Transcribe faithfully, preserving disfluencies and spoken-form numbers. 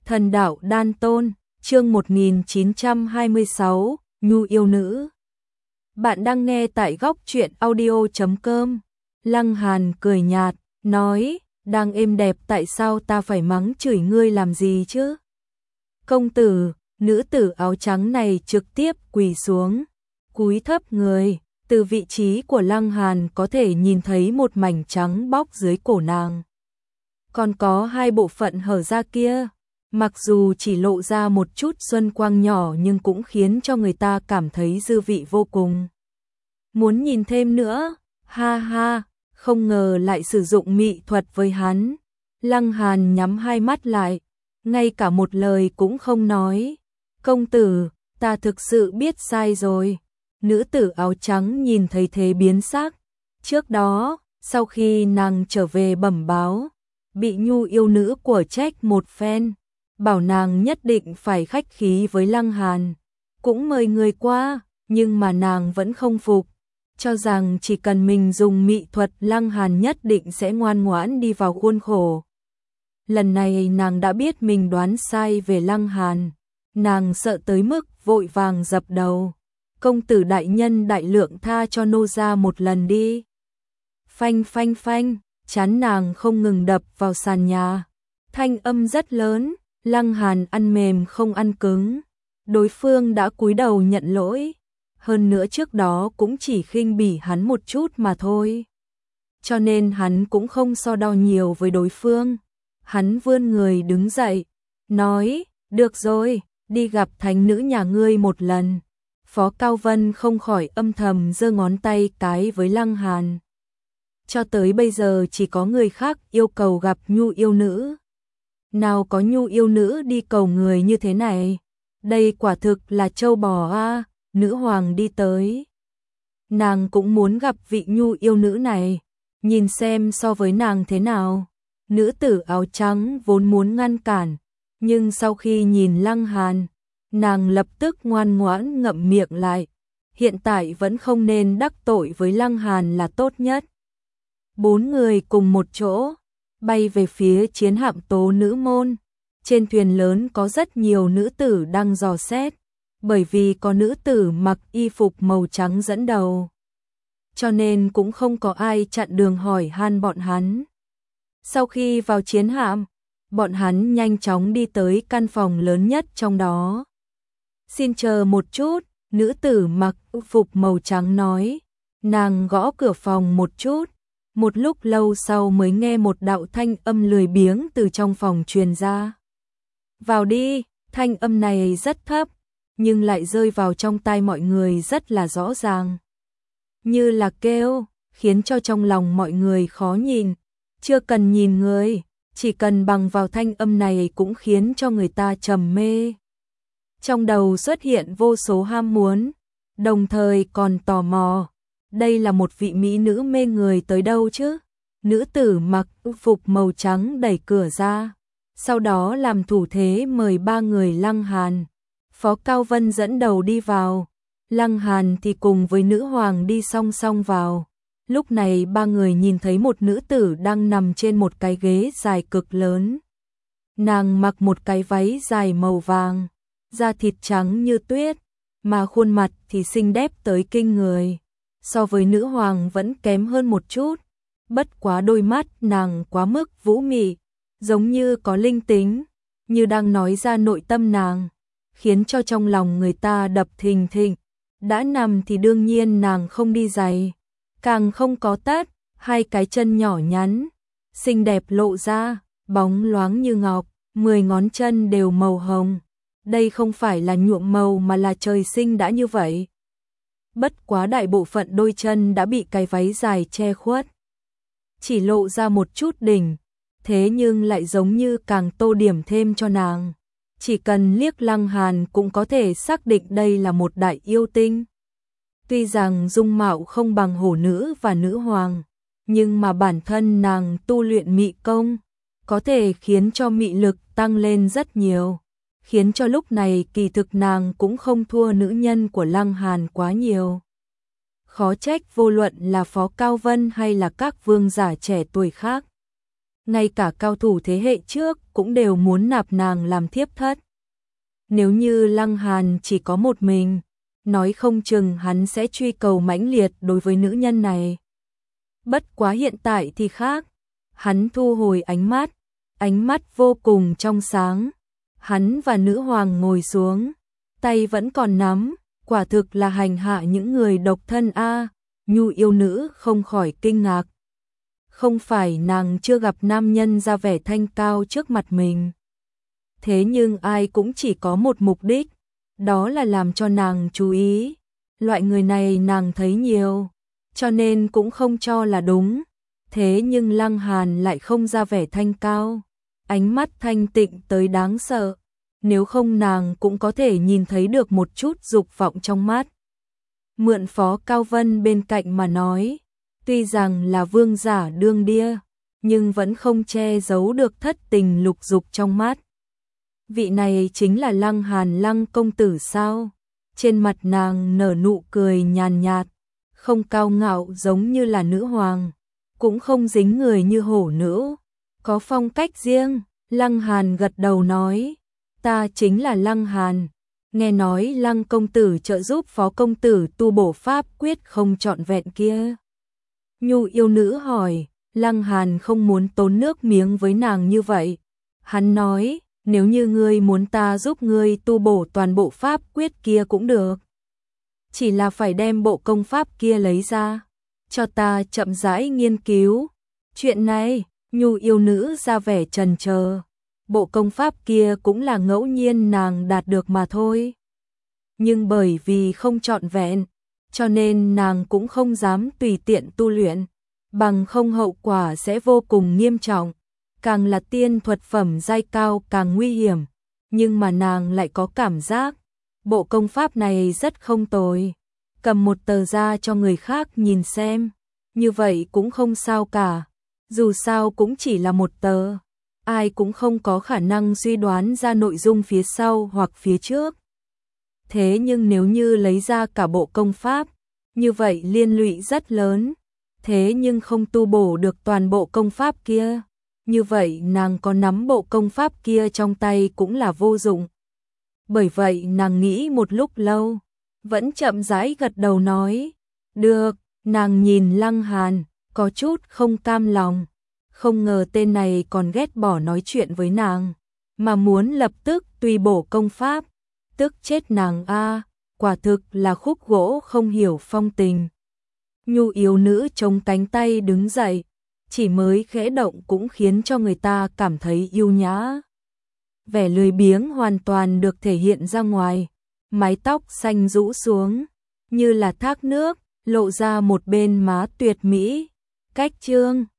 Thần đạo đan tôn, chương một nghìn chín trăm hai mươi sáu, Nhu yêu nữ. Bạn đang nghe tại góc truyện audio chấm com. Lăng Hàn cười nhạt, nói, đang êm đẹp tại sao ta phải mắng chửi ngươi làm gì chứ? Công tử, nữ tử áo trắng này trực tiếp quỳ xuống, cúi thấp người, từ vị trí của Lăng Hàn có thể nhìn thấy một mảnh trắng bóc dưới cổ nàng. Còn có hai bộ phận hở ra kia, mặc dù chỉ lộ ra một chút xuân quang nhỏ nhưng cũng khiến cho người ta cảm thấy dư vị vô cùng. Muốn nhìn thêm nữa, ha ha, không ngờ lại sử dụng mị thuật với hắn. Lăng Hàn nhắm hai mắt lại, ngay cả một lời cũng không nói. Công tử, ta thực sự biết sai rồi. Nữ tử áo trắng nhìn thấy thế biến sắc. Trước đó, sau khi nàng trở về bẩm báo, bị Nhu yêu nữ của trách một phen, bảo nàng nhất định phải khách khí với Lăng Hàn, cũng mời người qua, nhưng mà nàng vẫn không phục, cho rằng chỉ cần mình dùng mị thuật Lăng Hàn nhất định sẽ ngoan ngoãn đi vào khuôn khổ. Lần này nàng đã biết mình đoán sai về Lăng Hàn, nàng sợ tới mức vội vàng dập đầu. Công tử đại nhân đại lượng tha cho nô gia một lần đi. Phanh phanh phanh, chán nàng không ngừng đập vào sàn nhà. Thanh âm rất lớn, Lăng Hàn ăn mềm không ăn cứng. Đối phương đã cúi đầu nhận lỗi. Hơn nữa trước đó cũng chỉ khinh bỉ hắn một chút mà thôi. Cho nên hắn cũng không so đo nhiều với đối phương. Hắn vươn người đứng dậy, nói, được rồi, đi gặp thánh nữ nhà ngươi một lần. Phó Cao Vân không khỏi âm thầm giơ ngón tay cái với Lăng Hàn. Cho tới bây giờ chỉ có người khác yêu cầu gặp Nhu yêu nữ. Nào có Nhu yêu nữ đi cầu người như thế này. Đây quả thực là trâu bò a. Nữ hoàng đi tới. Nàng cũng muốn gặp vị Nhu yêu nữ này, nhìn xem so với nàng thế nào. Nữ tử áo trắng vốn muốn ngăn cản, nhưng sau khi nhìn Lăng Hàn, nàng lập tức ngoan ngoãn ngậm miệng lại. Hiện tại vẫn không nên đắc tội với Lăng Hàn là tốt nhất. Bốn người cùng một chỗ, bay về phía chiến hạm Tố Nữ Môn. Trên thuyền lớn có rất nhiều nữ tử đang dò xét, bởi vì có nữ tử mặc y phục màu trắng dẫn đầu. Cho nên cũng không có ai chặn đường hỏi han bọn hắn. Sau khi vào chiến hạm, bọn hắn nhanh chóng đi tới căn phòng lớn nhất trong đó. Xin chờ một chút, nữ tử mặc phục màu trắng nói. Nàng gõ cửa phòng một chút, một lúc lâu sau mới nghe một đạo thanh âm lười biếng từ trong phòng truyền ra. Vào đi, thanh âm này rất thấp, nhưng lại rơi vào trong tai mọi người rất là rõ ràng. Như là kêu, khiến cho trong lòng mọi người khó nhìn. Chưa cần nhìn người, chỉ cần bằng vào thanh âm này cũng khiến cho người ta trầm mê. Trong đầu xuất hiện vô số ham muốn, đồng thời còn tò mò. Đây là một vị mỹ nữ mê người tới đâu chứ? Nữ tử mặc phục màu trắng đẩy cửa ra, sau đó làm thủ thế mời ba người Lăng Hàn. Phó Cao Vân dẫn đầu đi vào, Lăng Hàn thì cùng với nữ hoàng đi song song vào. Lúc này ba người nhìn thấy một nữ tử đang nằm trên một cái ghế dài cực lớn. Nàng mặc một cái váy dài màu vàng, da thịt trắng như tuyết, mà khuôn mặt thì xinh đẹp tới kinh người. So với nữ hoàng vẫn kém hơn một chút, bất quá đôi mắt nàng quá mức vũ mị, giống như có linh tính, như đang nói ra nội tâm nàng, khiến cho trong lòng người ta đập thình thịch. Đã nằm thì đương nhiên nàng không đi giày, càng không có tất, hai cái chân nhỏ nhắn, xinh đẹp lộ ra, bóng loáng như ngọc, mười ngón chân đều màu hồng. Đây không phải là nhuộm màu mà là trời sinh đã như vậy. Bất quá đại bộ phận đôi chân đã bị cái váy dài che khuất, chỉ lộ ra một chút đỉnh, thế nhưng lại giống như càng tô điểm thêm cho nàng. Chỉ cần liếc Lăng Hàn cũng có thể xác định đây là một đại yêu tinh. Tuy rằng dung mạo không bằng hổ nữ và nữ hoàng, nhưng mà bản thân nàng tu luyện mị công, có thể khiến cho mị lực tăng lên rất nhiều, khiến cho lúc này kỳ thực nàng cũng không thua nữ nhân của Lăng Hàn quá nhiều. Khó trách vô luận là Phó Cao Vân hay là các vương giả trẻ tuổi khác, ngay cả cao thủ thế hệ trước cũng đều muốn nạp nàng làm thiếp thất. Nếu như Lăng Hàn chỉ có một mình, nói không chừng hắn sẽ truy cầu mãnh liệt đối với nữ nhân này. Bất quá hiện tại thì khác, hắn thu hồi ánh mắt, ánh mắt vô cùng trong sáng. Hắn và nữ hoàng ngồi xuống, tay vẫn còn nắm, quả thực là hành hạ những người độc thân a. Nhu yêu nữ không khỏi kinh ngạc. Không phải nàng chưa gặp nam nhân ra vẻ thanh cao trước mặt mình. Thế nhưng ai cũng chỉ có một mục đích, đó là làm cho nàng chú ý. Loại người này nàng thấy nhiều, cho nên cũng không cho là đúng. Thế nhưng Lăng Hàn lại không ra vẻ thanh cao, ánh mắt thanh tịnh tới đáng sợ. Nếu không nàng cũng có thể nhìn thấy được một chút dục vọng trong mắt. Mượn Phó Cao Vân bên cạnh mà nói, tuy rằng là vương giả đương đia, nhưng vẫn không che giấu được thất tình lục dục trong mắt. Vị này chính là Lăng Hàn Lăng công tử sao? Trên mặt nàng nở nụ cười nhàn nhạt, không cao ngạo giống như là nữ hoàng, cũng không dính người như hổ nữ, có phong cách riêng. Lăng Hàn gật đầu nói, ta chính là Lăng Hàn, nghe nói Lăng công tử trợ giúp Phó công tử tu bổ pháp quyết không trọn vẹn kia. Nhu yêu nữ hỏi, Lăng Hàn không muốn tốn nước miếng với nàng như vậy. Hắn nói, nếu như ngươi muốn ta giúp ngươi tu bổ toàn bộ pháp quyết kia cũng được. Chỉ là phải đem bộ công pháp kia lấy ra, cho ta chậm rãi nghiên cứu. Chuyện này, Nhu yêu nữ ra vẻ chần chờ. Bộ công pháp kia cũng là ngẫu nhiên nàng đạt được mà thôi. Nhưng bởi vì không trọn vẹn, cho nên nàng cũng không dám tùy tiện tu luyện, bằng không hậu quả sẽ vô cùng nghiêm trọng. Càng là tiên thuật phẩm giai cao càng nguy hiểm, nhưng mà nàng lại có cảm giác, bộ công pháp này rất không tồi. Cầm một tờ ra cho người khác nhìn xem, như vậy cũng không sao cả, dù sao cũng chỉ là một tờ. Ai cũng không có khả năng suy đoán ra nội dung phía sau hoặc phía trước. Thế nhưng nếu như lấy ra cả bộ công pháp, như vậy liên lụy rất lớn. Thế nhưng không tu bổ được toàn bộ công pháp kia, như vậy nàng có nắm bộ công pháp kia trong tay cũng là vô dụng. Bởi vậy nàng nghĩ một lúc lâu, vẫn chậm rãi gật đầu nói, được. Nàng nhìn Lăng Hàn, có chút không cam lòng. Không ngờ tên này còn ghét bỏ nói chuyện với nàng, mà muốn lập tức tùy bổ công pháp, tức chết nàng a, quả thực là khúc gỗ không hiểu phong tình. Nhu yêu nữ chống cánh tay đứng dậy, chỉ mới khẽ động cũng khiến cho người ta cảm thấy yêu nhã. Vẻ lười biếng hoàn toàn được thể hiện ra ngoài, mái tóc xanh rũ xuống, như là thác nước, lộ ra một bên má tuyệt mỹ. Cách chương